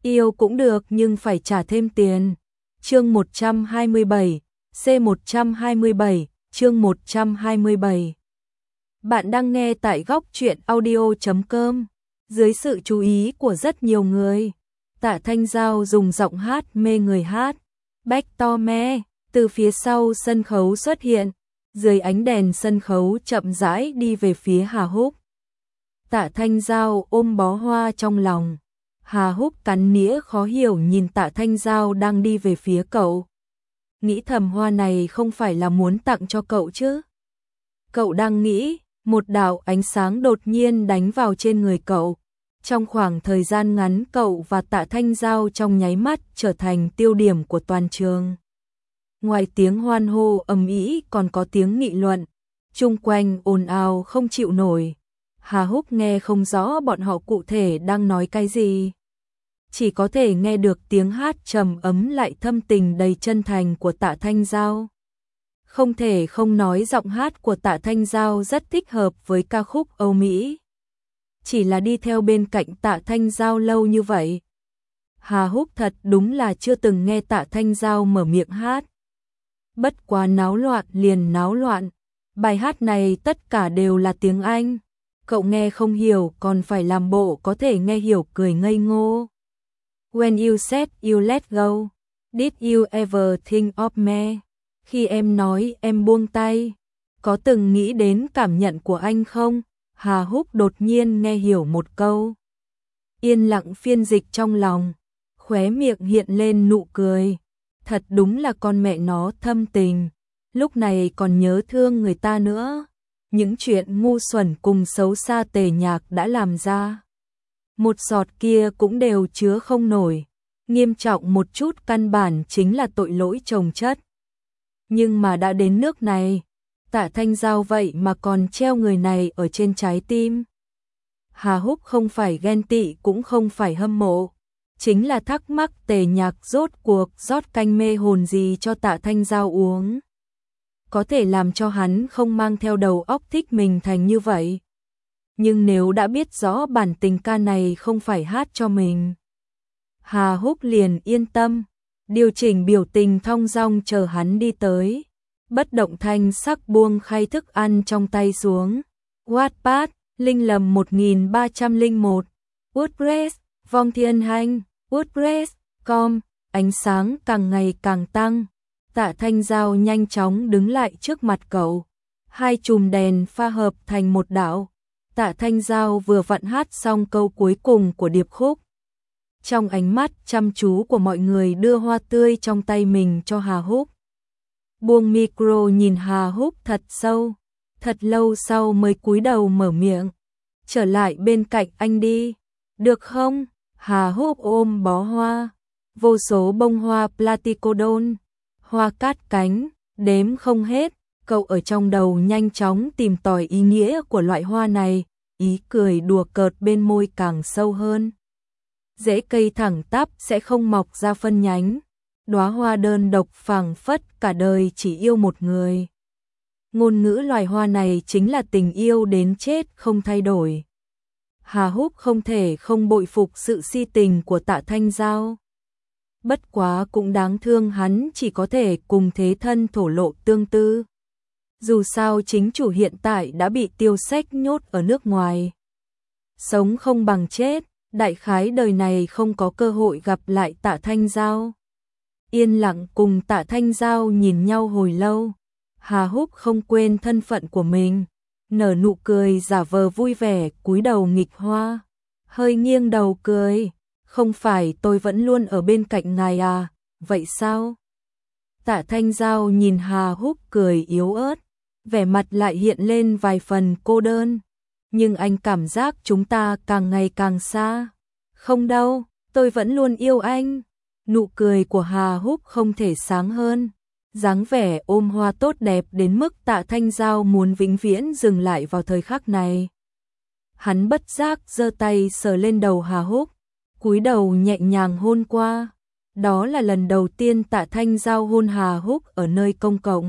Yêu cũng được nhưng phải trả thêm tiền. Chương 127, C127, chương 127. Bạn đang nghe tại góc truyện audio.com. Dưới sự chú ý của rất nhiều người, Tạ Thanh Giao dùng giọng hát mê người hát Bách To Me từ phía sau sân khấu xuất hiện, dưới ánh đèn sân khấu chậm rãi đi về phía Hà Húc. Tạ Thanh Giao ôm bó hoa trong lòng. Hà Húc cắn nĩa khó hiểu nhìn Tạ Thanh Giao đang đi về phía cậu. Nghĩ thầm hoa này không phải là muốn tặng cho cậu chứ? Cậu đang nghĩ, một đạo ánh sáng đột nhiên đánh vào trên người cậu. Trong khoảng thời gian ngắn cậu và Tạ Thanh Giao trong nháy mắt trở thành tiêu điểm của toàn trường. Ngoài tiếng hoan hô ầm ĩ còn có tiếng nghị luận, chung quanh ồn ào không chịu nổi. Hà Húc nghe không rõ bọn họ cụ thể đang nói cái gì. Chỉ có thể nghe được tiếng hát trầm ấm lại thâm tình đầy chân thành của Tạ Thanh Giao. Không thể không nói giọng hát của Tạ Thanh Giao rất thích hợp với ca khúc Âu Mỹ. Chỉ là đi theo bên cạnh Tạ Thanh Giao lâu như vậy, Hà Húc thật đúng là chưa từng nghe Tạ Thanh Giao mở miệng hát. Bất quá náo loạn liền náo loạn, bài hát này tất cả đều là tiếng Anh. Cậu nghe không hiểu còn phải làm bộ có thể nghe hiểu cười ngây ngô. When you said you let go, did you ever think of me? Khi em nói em buông tay, có từng nghĩ đến cảm nhận của anh không? Hà Húc đột nhiên nghe hiểu một câu. Yên lặng phiên dịch trong lòng, khóe miệng hiện lên nụ cười. Thật đúng là con mẹ nó thâm tình, lúc này còn nhớ thương người ta nữa. Những chuyện ngu xuẩn cùng xấu xa Tề Nhạc đã làm ra, một giọt kia cũng đều chứa không nổi. Nghiêm trọng một chút căn bản chính là tội lỗi chồng chất. Nhưng mà đã đến nước này, Tạ Thanh Giao vậy mà còn treo người này ở trên trái tim. Hà Húc không phải ghen tị cũng không phải hâm mộ, chính là thắc mắc Tề Nhạc rốt cuộc rót canh mê hồn gì cho Tạ Thanh Giao uống. Có thể làm cho hắn không mang theo đầu óc thích mình thành như vậy. Nhưng nếu đã biết rõ bản tình ca này không phải hát cho mình, Hà Húc liền yên tâm, điều chỉnh biểu tình thong dong chờ hắn đi tới. Bất động thanh sắc buông khay thức ăn trong tay xuống. Wattpad, Linh Lầm 1301, WordPress, Vong Thiên Hành, WordPress.com, ánh sáng càng ngày càng tăng. Tạ Thanh Giao nhanh chóng đứng lại trước mặt cậu. Hai chùm đèn pha hợp thành một đạo. Tạ Thanh Giao vừa vặn hát xong câu cuối cùng của điệp khúc. Trong ánh mắt chăm chú của mọi người đưa hoa tươi trong tay mình cho Hà Húc. Buông micro nhìn Hà Húc thật sâu. Thật lâu sau mới cúi đầu mở miệng. Trở lại bên cạnh anh đi, được không? Hà Húc ôm bó hoa. Vô số bông hoa platicodon, hoa cát cánh, đếm không hết. Cậu ở trong đầu nhanh chóng tìm tòi ý nghĩa của loại hoa này. Ý cười đùa cợt bên môi càng sâu hơn. Rễ cây thẳng tắp sẽ không mọc ra phân nhánh. Đóa hoa đơn độc phảng phất cả đời chỉ yêu một người. Ngôn ngữ loài hoa này chính là tình yêu đến chết không thay đổi. Hà Húc không thể không bội phục sự si tình của Tạ Thanh Giao. Bất quá cũng đáng thương hắn chỉ có thể cùng thế thân thổ lộ tương tư. Dù sao chính chủ hiện tại đã bị Tiêu Sách nhốt ở nước ngoài. Sống không bằng chết, đại khái đời này không có cơ hội gặp lại Tạ Thanh Giao. Yên lặng cùng Tạ Thanh Giao nhìn nhau hồi lâu. Hà Húc không quên thân phận của mình, nở nụ cười giả vờ vui vẻ cúi đầu nghịch hoa. Hơi nghiêng đầu cười, không phải tôi vẫn luôn ở bên cạnh ngài à, vậy sao? Tạ Thanh Giao nhìn Hà Húc cười yếu ớt, vẻ mặt lại hiện lên vài phần cô đơn. Nhưng anh cảm giác chúng ta càng ngày càng xa. Không đâu, tôi vẫn luôn yêu anh. Nụ cười của Hà Húc không thể sáng hơn. Dáng vẻ ôm hoa tốt đẹp đến mức Tạ Thanh Giao muốn vĩnh viễn dừng lại vào thời khắc này. Hắn bất giác giơ tay sờ lên đầu Hà Húc, cúi đầu nhẹ nhàng hôn qua. Đó là lần đầu tiên Tạ Thanh Giao hôn Hà Húc ở nơi công cộng.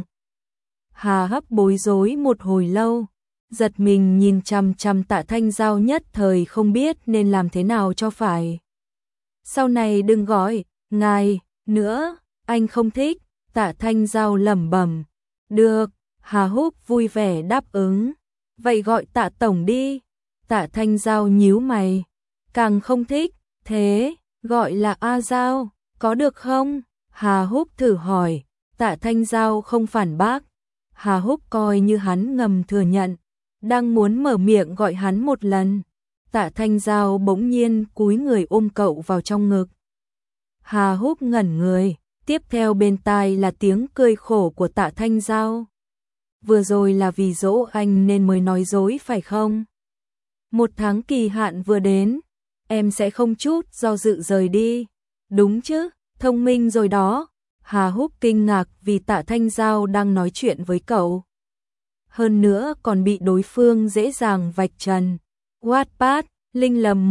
Hà Húc bối rối một hồi lâu, giật mình nhìn chằm chằm Tạ Thanh Giao nhất thời không biết nên làm thế nào cho phải. Sau này đừng gọi ngài nữa, anh không thích. Tạ Thanh Giao lẩm bẩm. Được, Hà Húc vui vẻ đáp ứng. Vậy gọi Tạ tổng đi. Tạ Thanh Giao nhíu mày. Càng không thích, thế, gọi là A Giao, có được không? Hà Húc thử hỏi. Tạ Thanh Giao không phản bác. Hà Húc coi như hắn ngầm thừa nhận. Đang muốn mở miệng gọi hắn một lần. Tạ Thanh Giao bỗng nhiên cúi người ôm cậu vào trong ngực. Hà Húc ngẩn người, tiếp theo bên tai là tiếng cười khổ của Tạ Thanh Giao. Vừa rồi là vì dỗ anh nên mới nói dối phải không? 1 tháng kỳ hạn vừa đến, em sẽ không chút do dự rời đi. Đúng chứ, thông minh rồi đó. Hà Húc kinh ngạc vì Tạ Thanh Giao đang nói chuyện với cậu. Hơn nữa còn bị đối phương dễ dàng vạch trần. Wattpad, Linh Lầm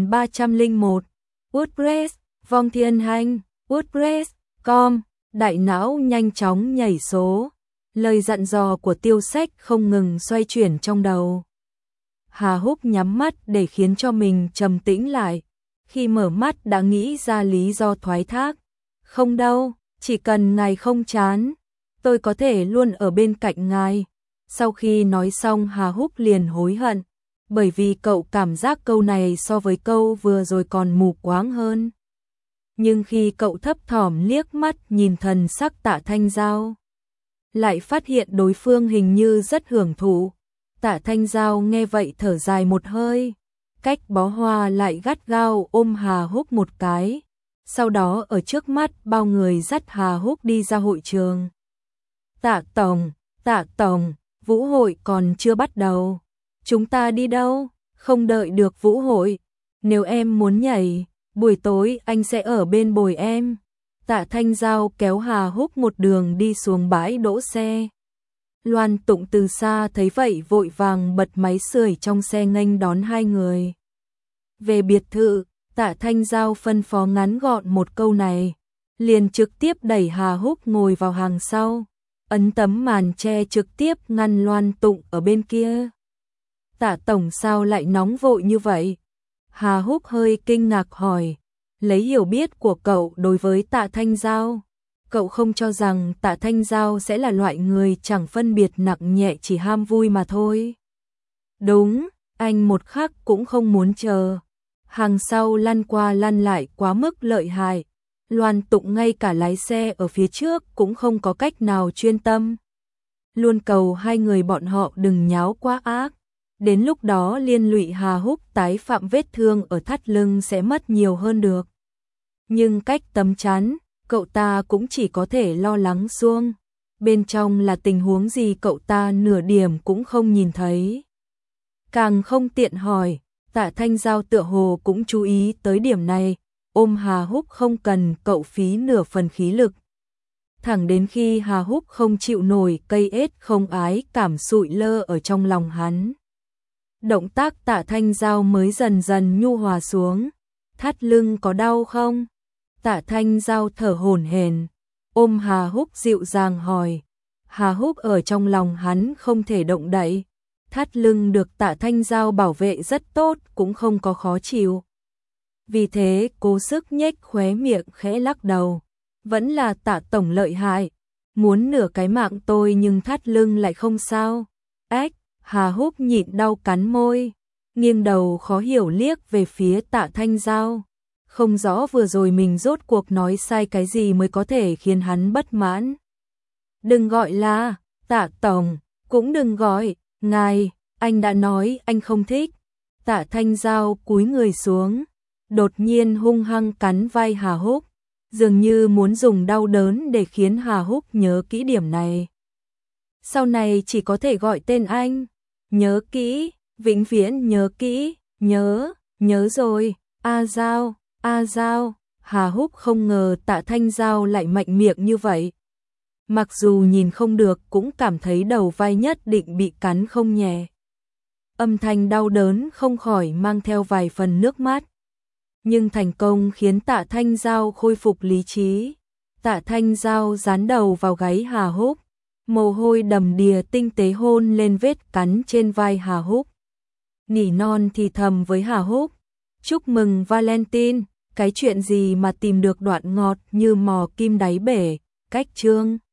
1301, WordPress, Vong Thiên Hành, WordPress.com, đại não nhanh chóng nhảy số. Lời dặn dò của Tiêu Sách không ngừng xoay chuyển trong đầu. Hà Húc nhắm mắt để khiến cho mình trầm tĩnh lại. Khi mở mắt đã nghĩ ra lý do thoái thác. Không đâu, chỉ cần ngài không chán, tôi có thể luôn ở bên cạnh ngài. Sau khi nói xong Hà Húc liền hối hận, bởi vì cậu cảm giác câu này so với câu vừa rồi còn mù quáng hơn. Nhưng khi cậu thấp thỏm liếc mắt nhìn thần sắc Tạ Thanh Giao, lại phát hiện đối phương hình như rất hưởng thụ. Tạ Thanh Giao nghe vậy thở dài một hơi, cách bó hoa lại gắt gao ôm Hà Húc một cái, sau đó ở trước mắt bao người dắt Hà Húc đi ra hội trường. Tạ Tổng, vũ hội còn chưa bắt đầu. Chúng ta đi đâu? Không đợi được vũ hội. Nếu em muốn nhảy, buổi tối anh sẽ ở bên bồi em. Tạ Thanh Giao kéo Hà Húc một đường đi xuống bãi đỗ xe. Loan Tụng từ xa thấy vậy vội vàng bật máy sưởi trong xe nghênh đón hai người. Về biệt thự, Tạ Thanh Giao phân phó ngắn gọn một câu này, liền trực tiếp đẩy Hà Húc ngồi vào hàng sau, ấn tấm màn che trực tiếp ngăn Loan Tụng ở bên kia. Tạ Tổng sao lại nóng vội như vậy? Hà Húc hơi kinh ngạc hỏi, lấy hiểu biết của cậu đối với Tạ Thanh Giao, cậu không cho rằng Tạ Thanh Giao sẽ là loại người chẳng phân biệt nặng nhẹ chỉ ham vui mà thôi. Đúng, anh một khắc cũng không muốn chờ. Hàng sau lăn qua lăn lại quá mức lợi hại. Loan Tụng ngay cả lái xe ở phía trước cũng không có cách nào chuyên tâm. Luôn cầu hai người bọn họ đừng nháo quá ác. Đến lúc đó liên lụy Hà Húc tái phạm vết thương ở thắt lưng sẽ mất nhiều hơn được. Nhưng cách tấm chắn, cậu ta cũng chỉ có thể lo lắng xuông. Bên trong là tình huống gì cậu ta nửa điểm cũng không nhìn thấy. Càng không tiện hỏi, Tạ Thanh Giao tựa hồ cũng chú ý tới điểm này, ôm Hà Húc không cần cậu phí nửa phần khí lực. Thẳng đến khi Hà Húc không chịu nổi cây ết không ái cảm sụi lơ ở trong lòng hắn. Động tác Tạ Thanh Giao mới dần dần nhu hòa xuống. Thắt lưng có đau không? Tạ Thanh Giao thở hổn hển, ôm Hà Húc dịu dàng hỏi. Hà Húc ở trong lòng hắn không thể động đậy. Thắt lưng được Tạ Thanh Giao bảo vệ rất tốt, cũng không có khó chịu. Vì thế cố sức nhếch khóe miệng khẽ lắc đầu. Vẫn là Tạ Tổng lợi hại. Muốn nửa cái mạng tôi nhưng thắt lưng lại không sao. Ếch, Hà Húc nhịn đau cắn môi, nghiêng đầu khó hiểu liếc về phía Tạ Thanh Giao. Không rõ vừa rồi mình rốt cuộc nói sai cái gì mới có thể khiến hắn bất mãn. Đừng gọi là Tạ Tổng, cũng đừng gọi ngài, anh đã nói anh không thích. Tạ Thanh Giao cúi người xuống, đột nhiên hung hăng cắn vai Hà Húc, dường như muốn dùng đau đớn để khiến Hà Húc nhớ kỹ điểm này. Sau này chỉ có thể gọi tên anh, nhớ kỹ, vĩnh viễn nhớ kỹ, nhớ rồi, A Giao, A Giao. Hà Húc không ngờ Tạ Thanh Giao lại mạnh miệng như vậy. Mặc dù nhìn không được cũng cảm thấy đầu vai nhất định bị cắn không nhẹ. Âm thanh đau đớn không khỏi mang theo vài phần nước mắt. Nhưng thành công khiến Tạ Thanh Giao khôi phục lý trí. Tạ Thanh Giao dán đầu vào gáy Hà Húc, mồ hôi đầm đìa tinh tế hôn lên vết cắn trên vai Hà Húc. Nỉ non thì thầm với Hà Húc, chúc mừng Valentine, cái chuyện gì mà tìm được đoạn ngọt như mò kim đáy bể, cách chương